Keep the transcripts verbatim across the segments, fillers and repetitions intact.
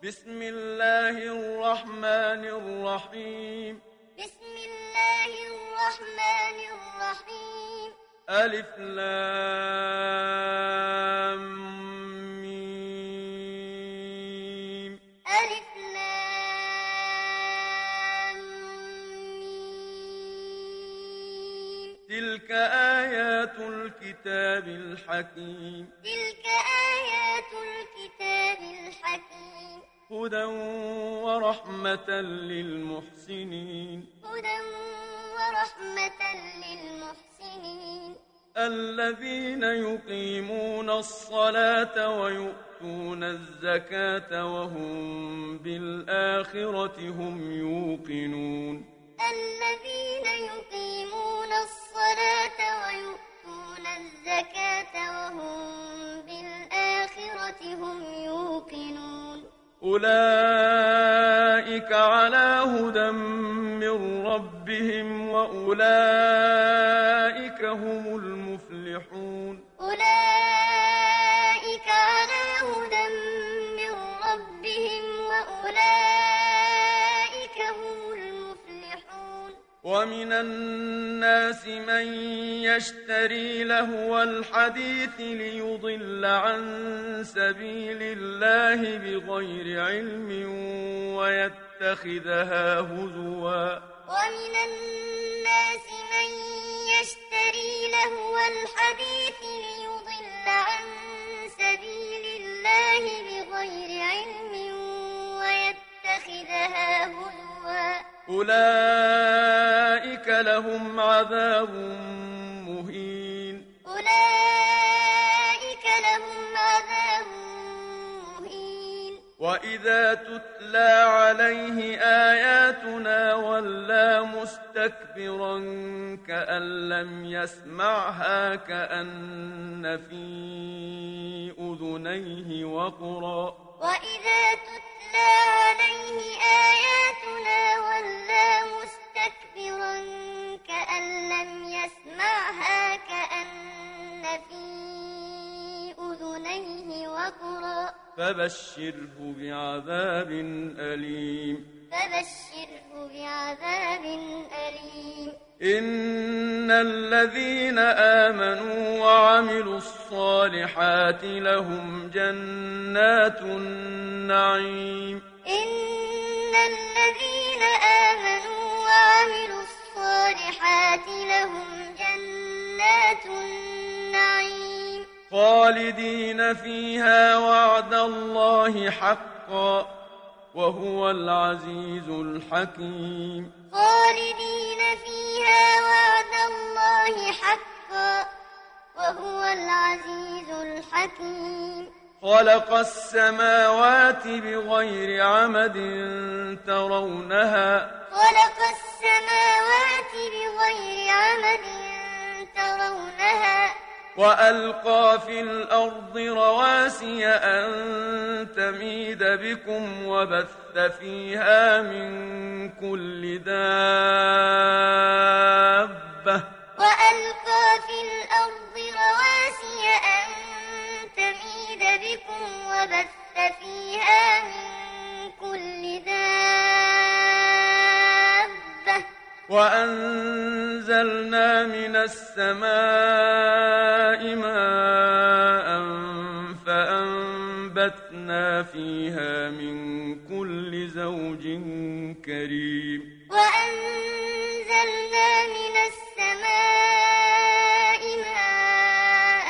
بسم الله الرحمن الرحيم بسم الله الرحمن الرحيم ألف لام ميم ألف لام ميم تلك آيات الكتاب الحكيم تلك آيات الكتاب الحكيم هدى ورحمة للمحسنين هدى ورحمة للمحسنين الذين يقيمون الصلاة ويؤتون الزكاة وهم بالآخرة هم يوقنون الذين يقيمون الصلاة ويؤتون الزكاة وهم بالآخرة هم يوقنون أولئك على هدى من ربهم وأولئك هم المفلحون أولئك على هدى من ربهم وأولئك هم المفلحون ومن الناس من يشتري لهو الحديث ليضل عن سبيل الله بغير علم ويتخذها هزوا ومن الناس من يشتري لهو الحديث ليضل عن سبيل الله بغير علم ويتخذها هزوا أولئك لهم عذاب مهين أولئك لهم عذاب مهين وإذا تتلى عليه آياتنا ولى مستكبرا كأن لم يسمعها كأن في أذنيه وقرا وإذا تتلى عليه آياتنا ولى مستكبرا كأن لم يسمعها كأن في أذنيه وقرا فبشره بعذاب أليم فبشره بعذاب أليم إن الذين آمنوا وعملوا الصالحات لهم جنات النعيم إن الذين آمنوا وعملوا الصالحات لهم جنات النعيم خالدين فيها وعد الله حقا وهو العزيز الحكيم خالدين فيها وعد الله حقا وهو العزيز الحكيم خلق السماوات بغير عمد ترونها خلق السماوات بغير عمد ترونها وألقى في الأرض رواسي أن تميد بكم وبث فيها من كل دابة وألقى في الأرض رواسي أن تميد بكم وبث فيها من كل دابة وأنزلنا من السماء ماء فأنبتنا فيها من كل زوج كريم وأنزلنا من السماء ماء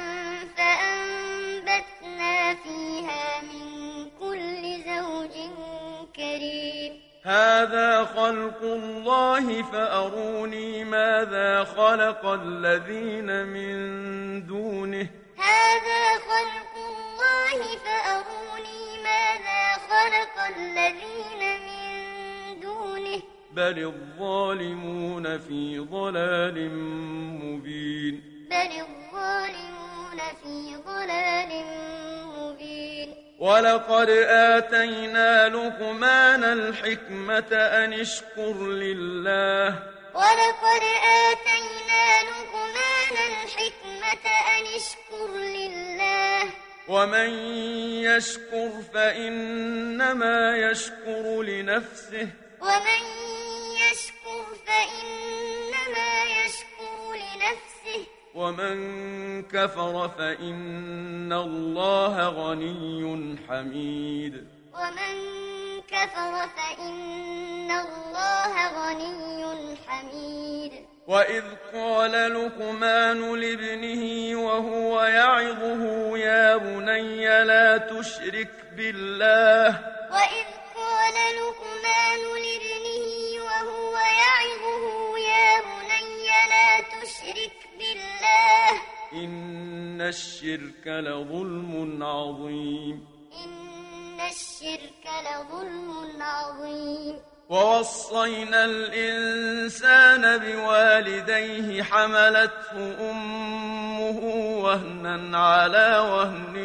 فأنبتنا فيها من كل زوج كريم هذا خلق الله فأروني ماذا خلق الذين من دونه هذا خلق الله فأروني ماذا خلق الذين من دونه بل الظالمون في ضلال مبين بل الظالمون في ضلال مبين ولقد آتينا لقمان الحكمة أن اشكر لله ولقد آتينا لقمان الحكمة أن اشكر لله ومن يشكر فإنما يشكر لنفسه ومن يشكر فإنما يشكر لنفسه ومن كفر فإن الله غني حميد ومن كفر فإن الله غني حميد وإذ قال لقمان لابنه وهو يعظه يا بني لا تشرك بالله وإذ قال لقمان لابنه وهو يعظه يا بني لا تشرك بالله إن الشرك لظلم عظيم إن الشرك لظلم عظيم ووصينا الإنسان بوالديه حملته أمه وهنا على وهن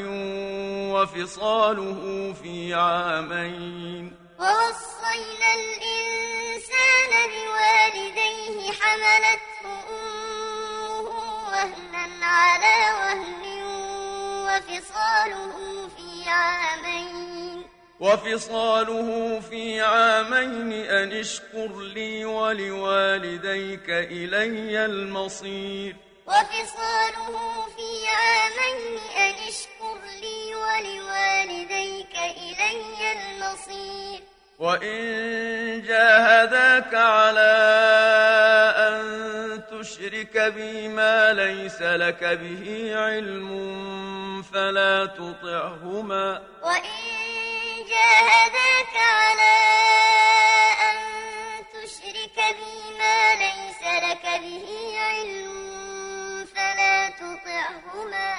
وفصاله في عامين ووصينا الإنسان بوالديه حملته أمه وهنا على وهن وفصاله في عامين وفصاله في عامين أن اشكر لي ولوالديك إلي المصير وفصاله في عامين أن اشكر لي ولوالديك إلي المصير وإن جاهداك على أن تشرك بي ما ليس لك به علم فلا تطعهما وإن جاهداك على أن تشرك بي ما ليس لك به علم فلا تطعهما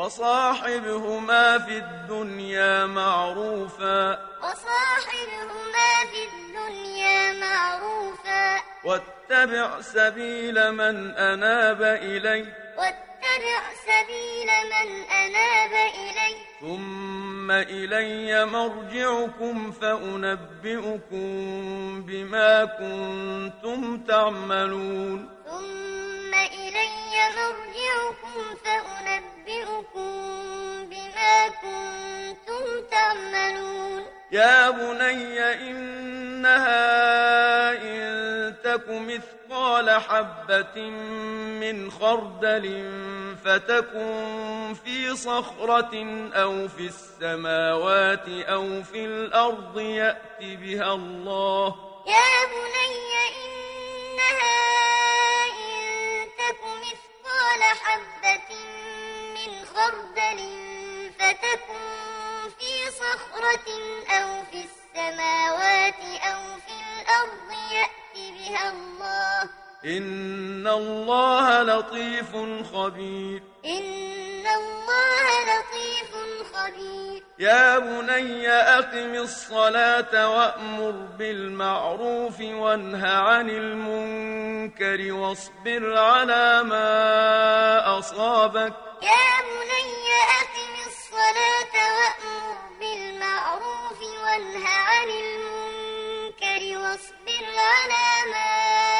وصاحبهما في الدنيا معروفا وصاحبهما في الدنيا معروفا واتبع سبيل من أناب إلي واتبع سبيل من أناب إلي ثم إلي مرجعكم فأنبئكم بما كنتم تعملون ثم إلي مرجعكم فأنبئكم بما كنتم تعملون يا بني إنها إن تك مثقال حبة من خردل فتكن في صخرة أو في السماوات أو في الأرض يأت بها الله يا بني إنها إن تك مثقال حبة من خردل فتكن في صخرة أو في السماوات أو في الأرض يأت بها الله إن الله لطيف خبير إن الله لطيف خبير يا بني أقم الصلاة وأمر بالمعروف وانه عن المنكر واصبر على ما أصابك يا بني أقم الصلاة وأمر بالمعروف وانه عن المنكر واصبر على ما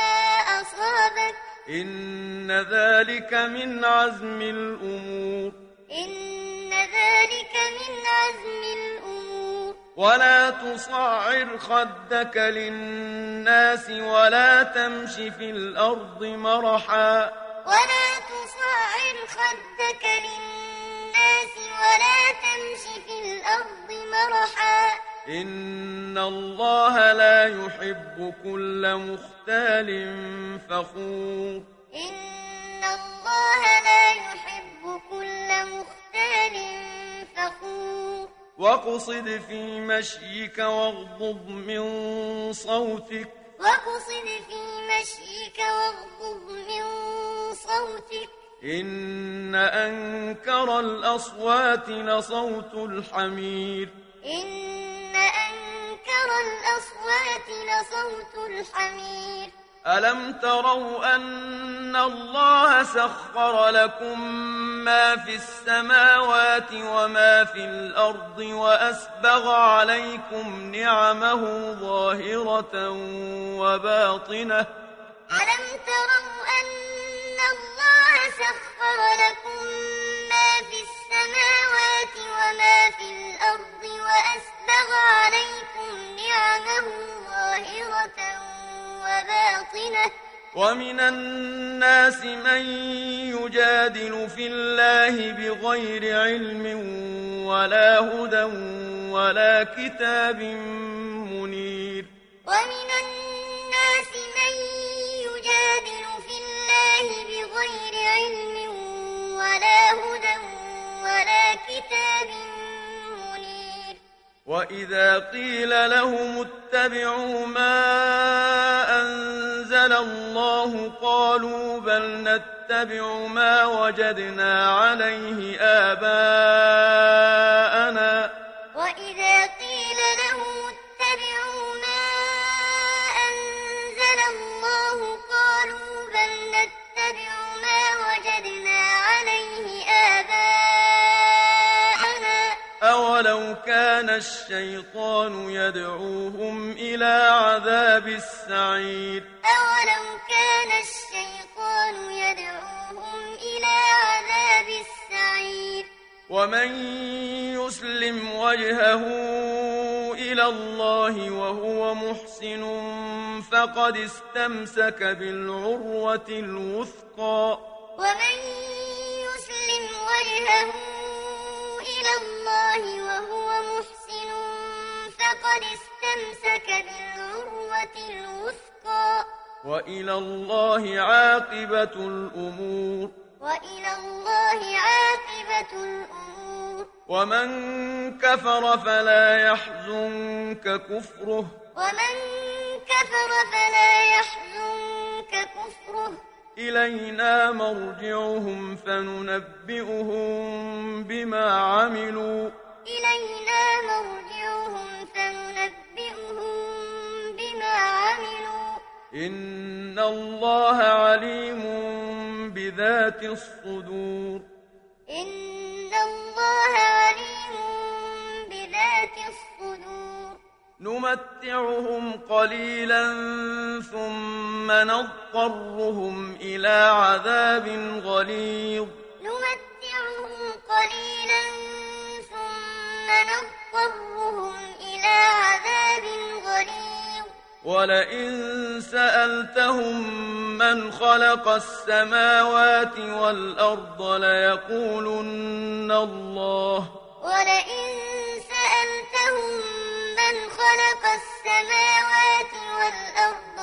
أصابك إن ذلك من عزم الأمور إن ذلك من عزم الأمور ولا تصعر خدك للناس ولا تمش في الأرض مرحا ولا تصعر خدك للناس ولا تمش في الأرض مرحا إن الله لا يحب كل مختال فخور إن الله لا يحب كل مختال فخور واقصد في مشيك واغضض من صوتك واقصد في مشيك واغضض من صوتك إن أنكر الأصوات لصوت الحمير إن أنكر الأصوات لصوت الحمير ألم تروا أن الله سخر لكم ما في السماوات وما في الأرض وأسبغ عليكم نعمه ظاهرة وباطنة ألم تروا أن الله سخر لكم ما في السماوات وما في الأرض وأسبغ عليكم نعمه ظاهرة وباطنة ومن الناس من يجادل في الله بغير علم ولا هدى ولا كتاب منير ومن الناس من يجادل في الله بغير علم ولا هدى ولا كتاب منير وإذا قيل لهم اتبعوا ما أنزل الله قالوا بل نتبع ما وجدنا عليه آباءنا وإذا قيل لهم اتبعوا ما أنزل الله قالوا بل نتبع ما وجدنا عليه آباءنا أولو كان الشيطان يدعوهم إلى عذاب السعير أولو كان الشيطان يدعوهم إلى عذاب السعير ومن يسلم وجهه إلى الله وهو محسن فقد استمسك بالعروة الوثقى ومن يسلم وجهه إلى الله وهو محسن فقد استمسك بالعروة الوثقى وإلى الله عاقبة الأمور وإلى الله عاقبة الأمور ومن كفر فلا يحزنك كفره ومن كفر فلا يحزنك كفره إلينا مرجعهم فننبئهم بما عملوا إلينا مرجعهم فننبئهم بما عملوا إن الله عليم بذات الصدور إن الله عليم بذات الصدور نمتعهم قليلا ثم نضطرهم إلى عذاب غليظ نمتعهم قليلا ثم نضطرهم إلى عذاب غليظ ولئن سألتهم من خلق السماوات والأرض ليقولن الله ولئن سألتهم من خلق السماوات والأرض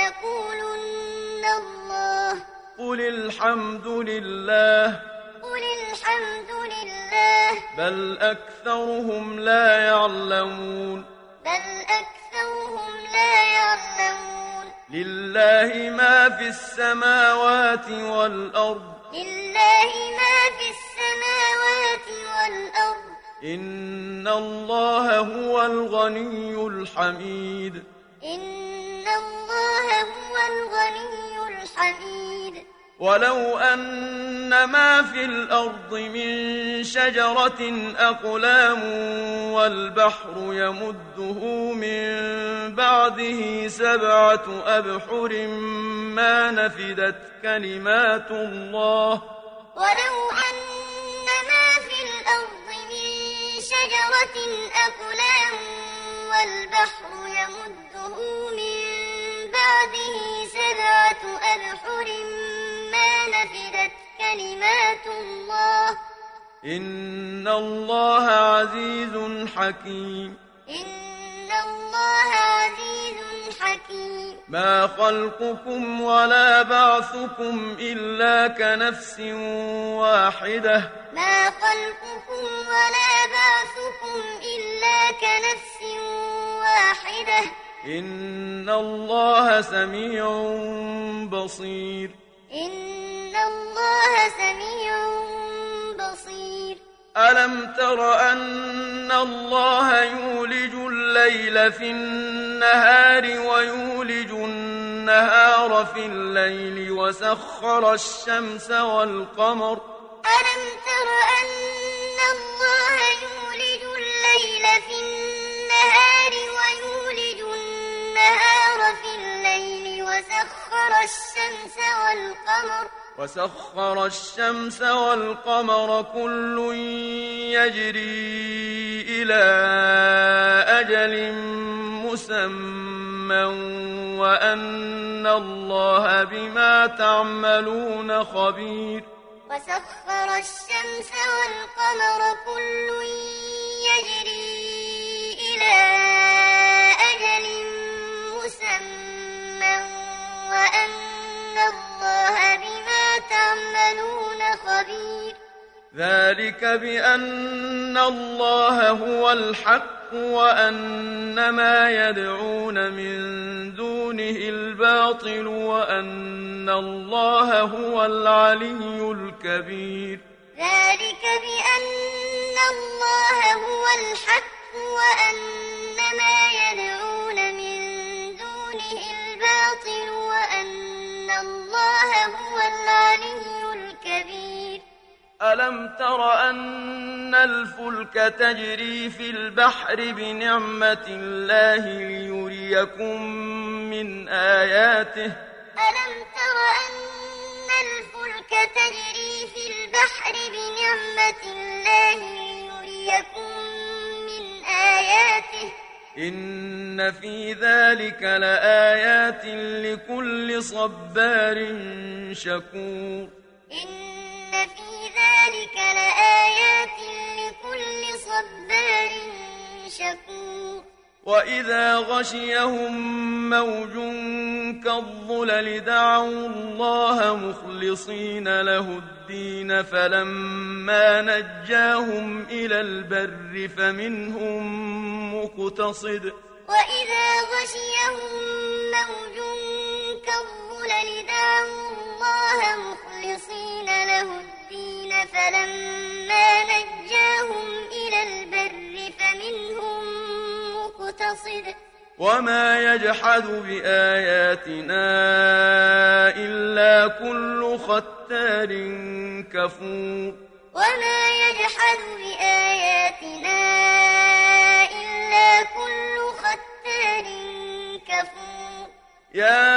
ليقولن الله قل الحمد لله قل الحمد لله بل أكثرهم لا يعلمون بل أكثرهم لا يعلمون لله ما في السماوات والأرض لله ما في السماوات والأرض إن الله هو الغني الحميد إن الله هو الغني الحميد ولو أن ما في الأرض من شجرة أقلام والبحر يمده من بعده سبعة أبحر ما نفدت كلمات الله ولو أن ما في الأرض من شجرة أقلام والبحر يمده من بعده سبعة أبحر ما نفدت كلمات الله إن الله عزيز حكيم إن الله عزيز حكيم ما خلقكم ولا بعثكم إلا كنفس واحدة ما خلقكم ولا بعثكم إلا كنفس واحدة إن الله سميع بصير إن الله سميع بصير ألم تر أن الله يولج الليل في النهار ويولج النهار في الليل وسخر الشمس والقمر ألم تر أن الله يولج الليل في النهار ويولج النهار في الليل وسخر الشمس والقمر وسخر الشمس والقمر كل يجري إلى أجل مسمى وأن الله بما تعملون خبير وسخر الشمس والقمر كل يجري إلى أجل مسمى وأن الله بما تعملون خبير ذلك بأن الله هو الحق وأن ما يدعون من دونه الباطل وأن الله هو العلي الكبير ذلك بأن الله هو الحق وأن ما يدعون من دونه الباطل وأن الله هو العلي الكبير ألم تر أن الفلك تجري في البحر بنعمة الله ليريكم من آياته ألم تر أن الفلك تجري في البحر بنعمة الله ليريكم من آياته إن في ذلك لآيات لكل صبار شكور إن في ذلك لآيات لكل صبار شكور وإذا غشيهم موج كالظلل دعوا الله مخلصين له الدين فلما نجاهم إلى البر فمنهم مقتصد وإذا غشيهم موج كالظلل دعوا الله مخلصين له الدين فلما نجاهم إلى البر فمنهم مقتصد وما يجحد بآياتنا إلا كل ختار كفور وما يجحد بآياتنا إلا كل ختار كفور يا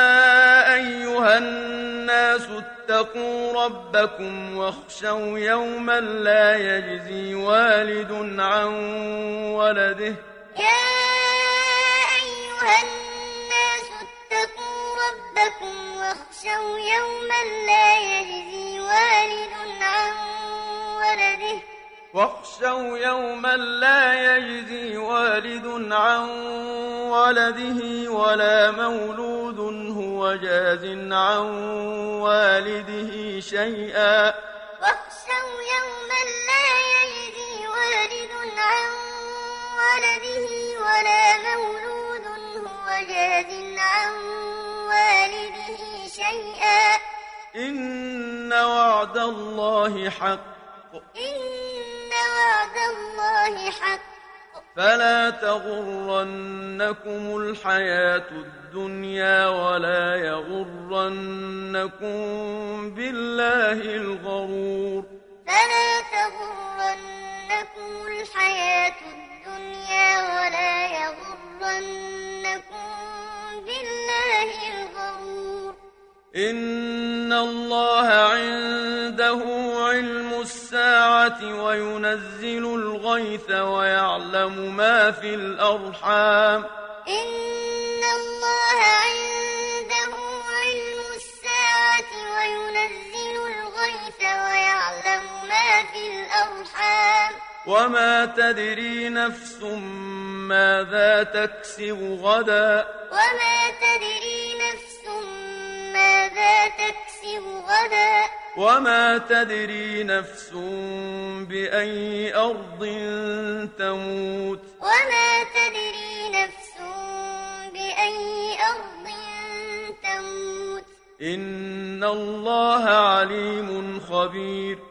أيها الناس اتقوا ربكم واخشوا يوما لا يجزي والد عن ولده يا أيها الناس اتقوا ربكم واخشوا يوما لا يجزي والد عن ولده واخشوا يوما لا يجزي والد عن ولده ولا مولود هو جاز عن والده شيئا واخشوا يوما لا يجزي والد عن ولده ولا مولود هو جاز عن والده شيئا إن وعد الله حق إن وعد الله حق فلا تغرنكم الحياة الدنيا ولا يغرنكم بالله الغرور فلا تغرنكم الحياة الدنيا ولا يغرنكم بالله الغرور إن الله عنده علم الساعة وينزل الغيث ويعلم ما في الأرحام إن الله عنده علم الساعة وينزل الغيث ويعلم ما في الأرحام وما تدري نفس ماذا تكسب غدا وما تدري نفس ماذا تكسب غدا وما تدري نفس بأي أرض تموت وما تدري نفس بأي أرض تموت إن الله عليم خبير